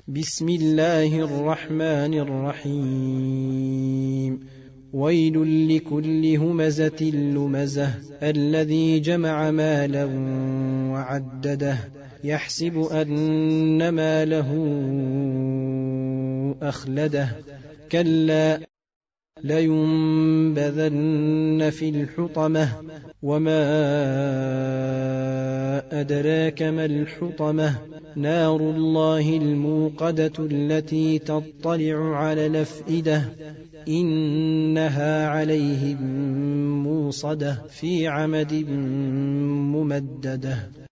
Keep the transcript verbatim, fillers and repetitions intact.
بسم الله الرحمن الرحيم ويل لكل همزة لمزة الذي جمع مالا وعدده يحسب أن ماله أخلده كلا لينبذن في الحطمة وما أدراك ما الحطمة نار الله الموقدة التي تطلع على الأفئدة إنها عليهم موصدة في عمد ممددة.